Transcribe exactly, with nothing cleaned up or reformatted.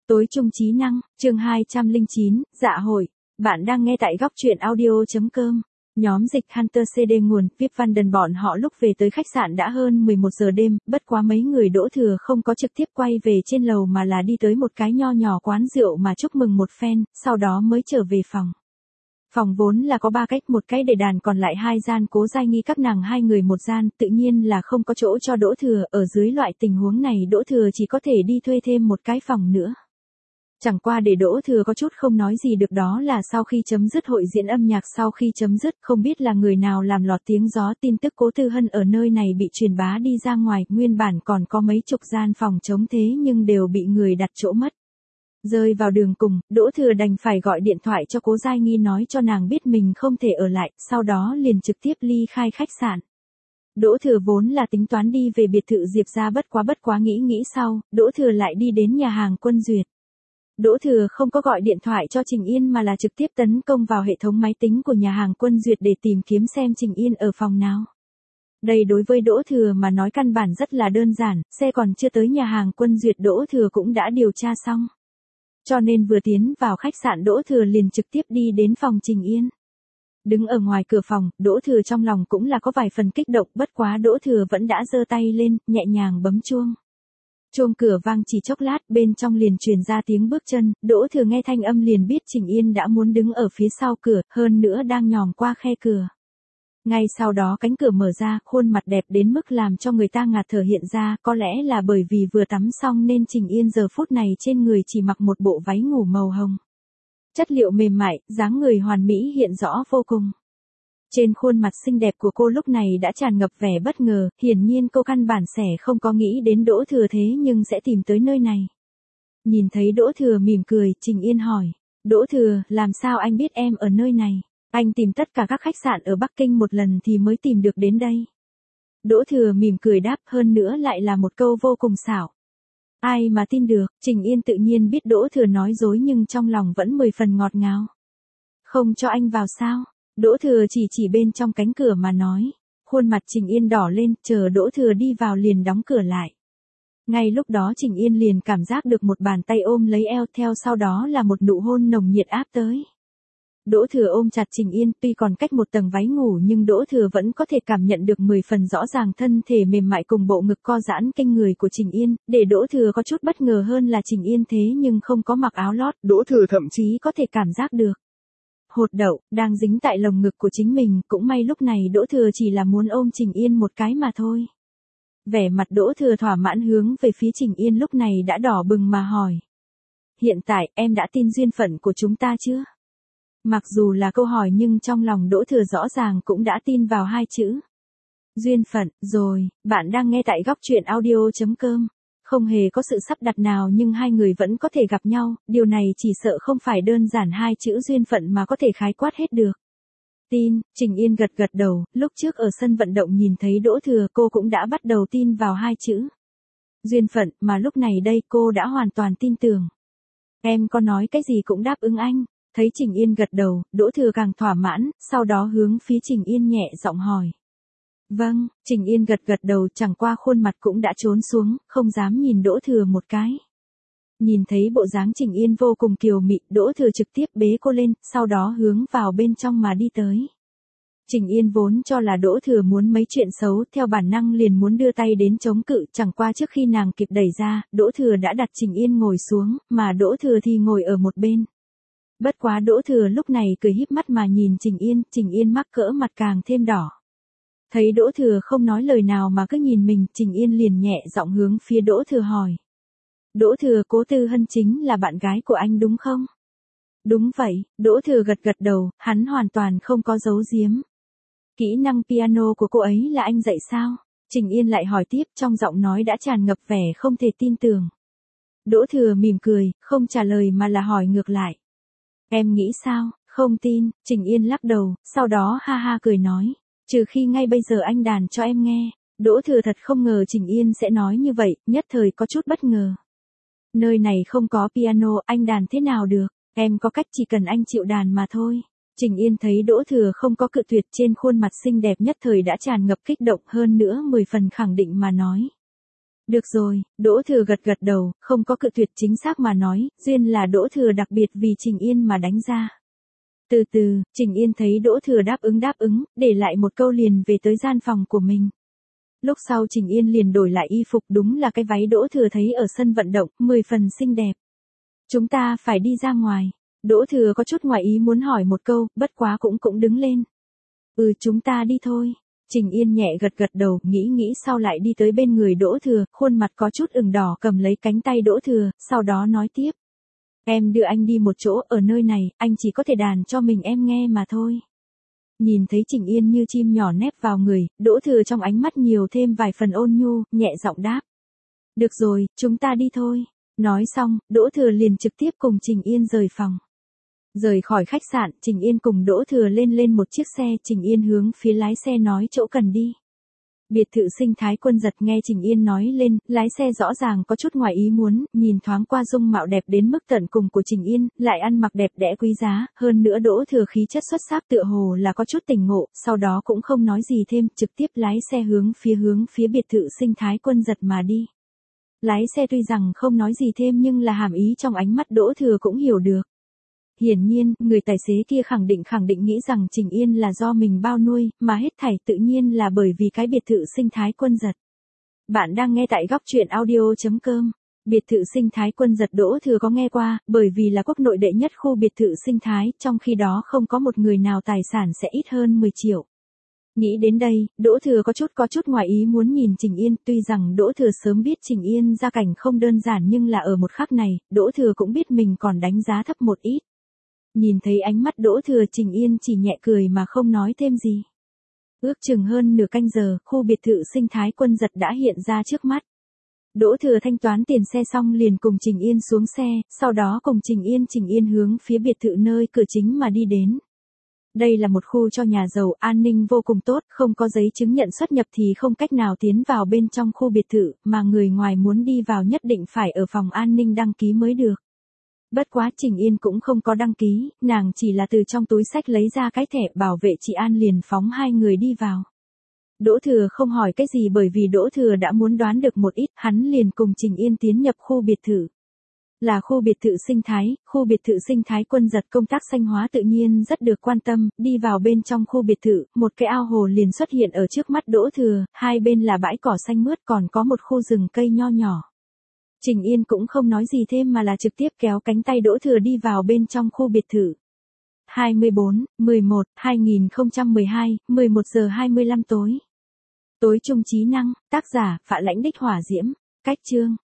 Tối trung trí năng, chương hai trăm lẻ chín, dạ hội. Bạn đang nghe tại góc truyện audio.com. Nhóm dịch Hunter xê đê nguồn, Vip Vanden bọn họ lúc về tới khách sạn đã hơn mười một giờ đêm, bất quá mấy người Đỗ Thừa không có trực tiếp quay về trên lầu mà là đi tới một cái nho nhỏ quán rượu mà chúc mừng một phen, sau đó mới trở về phòng. Phòng vốn là có ba cách, một cái để đàn còn lại hai gian Cố Giai Nghi các nàng hai người một gian, tự nhiên là không có chỗ cho Đỗ Thừa, ở dưới loại tình huống này Đỗ Thừa chỉ có thể đi thuê thêm một cái phòng nữa. Chẳng qua để Đỗ Thừa có chút không nói gì được đó là sau khi chấm dứt hội diễn âm nhạc sau khi chấm dứt không biết là người nào làm lọt tiếng gió tin tức Cố Tư Hân ở nơi này bị truyền bá đi ra ngoài, nguyên bản còn có mấy chục gian phòng trống thế nhưng đều bị người đặt chỗ mất. Rơi vào đường cùng, Đỗ Thừa đành phải gọi điện thoại cho Cố Giai Nghi nói cho nàng biết mình không thể ở lại, sau đó liền trực tiếp ly khai khách sạn. Đỗ Thừa vốn là tính toán đi về biệt thự Diệp ra bất quá bất quá nghĩ nghĩ sau, Đỗ Thừa lại đi đến nhà hàng Quân Duyệt. Đỗ Thừa không có gọi điện thoại cho Trình Yên mà là trực tiếp tấn công vào hệ thống máy tính của nhà hàng Quân Duyệt để tìm kiếm xem Trình Yên ở phòng nào. Đây đối với Đỗ Thừa mà nói căn bản rất là đơn giản, xe còn chưa tới nhà hàng Quân Duyệt Đỗ Thừa cũng đã điều tra xong. Cho nên vừa tiến vào khách sạn Đỗ Thừa liền trực tiếp đi đến phòng Trình Yên. Đứng ở ngoài cửa phòng, Đỗ Thừa trong lòng cũng là có vài phần kích động, bất quá Đỗ Thừa vẫn đã giơ tay lên, nhẹ nhàng bấm chuông. Chuông cửa vang chỉ chốc lát, bên trong liền truyền ra tiếng bước chân, Đỗ Thừa nghe thanh âm liền biết Trình Yên đã muốn đứng ở phía sau cửa, hơn nữa đang nhòm qua khe cửa. Ngay sau đó cánh cửa mở ra, khuôn mặt đẹp đến mức làm cho người ta ngạt thở hiện ra, có lẽ là bởi vì vừa tắm xong nên Trình Yên giờ phút này trên người chỉ mặc một bộ váy ngủ màu hồng. Chất liệu mềm mại, dáng người hoàn mỹ hiện rõ vô cùng. Trên khuôn mặt xinh đẹp của cô lúc này đã tràn ngập vẻ bất ngờ, hiển nhiên cô căn bản sẽ không có nghĩ đến Đỗ Thừa thế nhưng sẽ tìm tới nơi này. Nhìn thấy Đỗ Thừa mỉm cười, Trình Yên hỏi, Đỗ Thừa, làm sao anh biết em ở nơi này? Anh tìm tất cả các khách sạn ở Bắc Kinh một lần thì mới tìm được đến đây. Đỗ Thừa mỉm cười đáp, hơn nữa lại là một câu vô cùng xảo. Ai mà tin được, Trình Yên tự nhiên biết Đỗ Thừa nói dối nhưng trong lòng vẫn mười phần ngọt ngào. Không cho anh vào sao? Đỗ Thừa chỉ chỉ bên trong cánh cửa mà nói. Khuôn mặt Trình Yên đỏ lên, chờ Đỗ Thừa đi vào liền đóng cửa lại. Ngay lúc đó Trình Yên liền cảm giác được một bàn tay ôm lấy eo, theo sau đó là một nụ hôn nồng nhiệt áp tới. Đỗ Thừa ôm chặt Trình Yên, tuy còn cách một tầng váy ngủ nhưng Đỗ Thừa vẫn có thể cảm nhận được mười phần rõ ràng thân thể mềm mại cùng bộ ngực co giãn kinh người của Trình Yên, để Đỗ Thừa có chút bất ngờ hơn là Trình Yên thế nhưng không có mặc áo lót, Đỗ Thừa thậm chí có thể cảm giác được. Hột đậu, đang dính tại lồng ngực của chính mình, cũng may lúc này Đỗ Thừa chỉ là muốn ôm Trình Yên một cái mà thôi. Vẻ mặt Đỗ Thừa thỏa mãn hướng về phía Trình Yên lúc này đã đỏ bừng mà hỏi. Hiện tại, em đã tin duyên phận của chúng ta chưa? Mặc dù là câu hỏi nhưng trong lòng Đỗ Thừa rõ ràng cũng đã tin vào hai chữ. Duyên phận, rồi, bạn đang nghe tại góc truyện audio.com. Không hề có sự sắp đặt nào nhưng hai người vẫn có thể gặp nhau, điều này chỉ sợ không phải đơn giản hai chữ duyên phận mà có thể khái quát hết được. Tin, Trình Yên gật gật đầu, lúc trước ở sân vận động nhìn thấy Đỗ Thừa cô cũng đã bắt đầu tin vào hai chữ. Duyên phận, mà lúc này đây cô đã hoàn toàn tin tưởng. Em có nói cái gì cũng đáp ứng anh. Thấy Trình Yên gật đầu, Đỗ Thừa càng thỏa mãn, sau đó hướng phía Trình Yên nhẹ giọng hỏi. Vâng, Trình Yên gật gật đầu, chẳng qua khuôn mặt cũng đã trốn xuống, không dám nhìn Đỗ Thừa một cái. Nhìn thấy bộ dáng Trình Yên vô cùng kiều mị, Đỗ Thừa trực tiếp bế cô lên, sau đó hướng vào bên trong mà đi tới. Trình Yên vốn cho là Đỗ Thừa muốn mấy chuyện xấu, theo bản năng liền muốn đưa tay đến chống cự, chẳng qua trước khi nàng kịp đẩy ra, Đỗ Thừa đã đặt Trình Yên ngồi xuống, mà Đỗ Thừa thì ngồi ở một bên. Bất quá Đỗ Thừa lúc này cười híp mắt mà nhìn Trình Yên, Trình Yên mắc cỡ mặt càng thêm đỏ. Thấy Đỗ Thừa không nói lời nào mà cứ nhìn mình, Trình Yên liền nhẹ giọng hướng phía Đỗ Thừa hỏi. Đỗ Thừa, Cố Tư Hân chính là bạn gái của anh đúng không? Đúng vậy, Đỗ Thừa gật gật đầu, hắn hoàn toàn không có giấu giếm. Kỹ năng piano của cô ấy là anh dạy sao? Trình Yên lại hỏi tiếp, trong giọng nói đã tràn ngập vẻ không thể tin tưởng. Đỗ Thừa mỉm cười, không trả lời mà là hỏi ngược lại. Em nghĩ sao? Không tin, Trình Yên lắc đầu, sau đó ha ha cười nói. Trừ khi ngay bây giờ anh đàn cho em nghe. Đỗ Thừa thật không ngờ Trình Yên sẽ nói như vậy, nhất thời có chút bất ngờ. Nơi này không có piano, anh đàn thế nào được? Em có cách, chỉ cần anh chịu đàn mà thôi. Trình Yên thấy Đỗ Thừa không có cự tuyệt, trên khuôn mặt xinh đẹp nhất thời đã tràn ngập kích động, hơn nữa mười phần khẳng định mà nói. Được rồi, Đỗ Thừa gật gật đầu, không có cự tuyệt, chính xác mà nói, duyên là Đỗ Thừa đặc biệt vì Trình Yên mà đánh ra. Từ từ, Trình Yên thấy Đỗ Thừa đáp ứng đáp ứng, để lại một câu liền về tới gian phòng của mình. Lúc sau Trình Yên liền đổi lại y phục, đúng là cái váy Đỗ Thừa thấy ở sân vận động, mười phần xinh đẹp. Chúng ta phải đi ra ngoài. Đỗ Thừa có chút ngoài ý muốn hỏi một câu, bất quá cũng cũng đứng lên. Ừ, chúng ta đi thôi. Trình Yên nhẹ gật gật đầu, nghĩ nghĩ sau lại đi tới bên người Đỗ Thừa, khuôn mặt có chút ửng đỏ, cầm lấy cánh tay Đỗ Thừa, sau đó nói tiếp. Em đưa anh đi một chỗ, ở nơi này, anh chỉ có thể đàn cho mình em nghe mà thôi. Nhìn thấy Trình Yên như chim nhỏ nép vào người, Đỗ Thừa trong ánh mắt nhiều thêm vài phần ôn nhu, nhẹ giọng đáp. Được rồi, chúng ta đi thôi. Nói xong, Đỗ Thừa liền trực tiếp cùng Trình Yên rời phòng. Rời khỏi khách sạn, Trình Yên cùng Đỗ Thừa lên lên một chiếc xe, Trình Yên hướng phía lái xe nói chỗ cần đi. Biệt thự sinh thái Quân Giật nghe Trình Yên nói lên, lái xe rõ ràng có chút ngoài ý muốn, nhìn thoáng qua dung mạo đẹp đến mức tận cùng của Trình Yên, lại ăn mặc đẹp đẽ quý giá, hơn nữa Đỗ Thừa khí chất xuất sắc tựa hồ là có chút tỉnh ngộ, sau đó cũng không nói gì thêm, trực tiếp lái xe hướng phía hướng phía biệt thự sinh thái Quân Giật mà đi. Lái xe tuy rằng không nói gì thêm nhưng là hàm ý trong ánh mắt Đỗ Thừa cũng hiểu được. Hiển nhiên, người tài xế kia khẳng định khẳng định nghĩ rằng Trình Yên là do mình bao nuôi, mà hết thảy tự nhiên là bởi vì cái biệt thự sinh thái Quân Giật. Bạn đang nghe tại góc truyện audio chấm com. Biệt thự sinh thái Quân Giật Đỗ Thừa có nghe qua, bởi vì là quốc nội đệ nhất khu biệt thự sinh thái, trong khi đó không có một người nào tài sản sẽ ít hơn mười triệu. Nghĩ đến đây, Đỗ Thừa có chút có chút ngoài ý muốn nhìn Trình Yên, tuy rằng Đỗ Thừa sớm biết Trình Yên gia cảnh không đơn giản nhưng là ở một khắc này, Đỗ Thừa cũng biết mình còn đánh giá thấp một ít. Nhìn thấy ánh mắt Đỗ Thừa, Trình Yên chỉ nhẹ cười mà không nói thêm gì. Ước chừng hơn nửa canh giờ, khu biệt thự sinh thái Quân Giật đã hiện ra trước mắt. Đỗ Thừa thanh toán tiền xe xong liền cùng Trình Yên xuống xe, sau đó cùng Trình Yên Trình Yên hướng phía biệt thự nơi cửa chính mà đi đến. Đây là một khu cho nhà giàu, an ninh vô cùng tốt, không có giấy chứng nhận xuất nhập thì không cách nào tiến vào bên trong khu biệt thự, mà người ngoài muốn đi vào nhất định phải ở phòng an ninh đăng ký mới được. Bất quá Trình Yên cũng không có đăng ký, nàng chỉ là từ trong túi xách lấy ra cái thẻ bảo vệ trị an liền phóng hai người đi vào. Đỗ Thừa không hỏi cái gì bởi vì Đỗ Thừa đã muốn đoán được một ít, hắn liền cùng Trình Yên tiến nhập khu biệt thự. Là khu biệt thự sinh thái, khu biệt thự sinh thái Quân Giật công tác xanh hóa tự nhiên rất được quan tâm, đi vào bên trong khu biệt thự, một cái ao hồ liền xuất hiện ở trước mắt Đỗ Thừa, hai bên là bãi cỏ xanh mướt còn có một khu rừng cây nho nhỏ. Trình Yên cũng không nói gì thêm mà là trực tiếp kéo cánh tay Đỗ Thừa đi vào bên trong khu biệt thự. hai mươi bốn, mười một, hai nghìn không trăm mười hai, mười một giờ hai mươi lăm tối. Tối trung trí năng, tác giả, Phạ Lãnh Đích Hỏa Diễm, cách chương.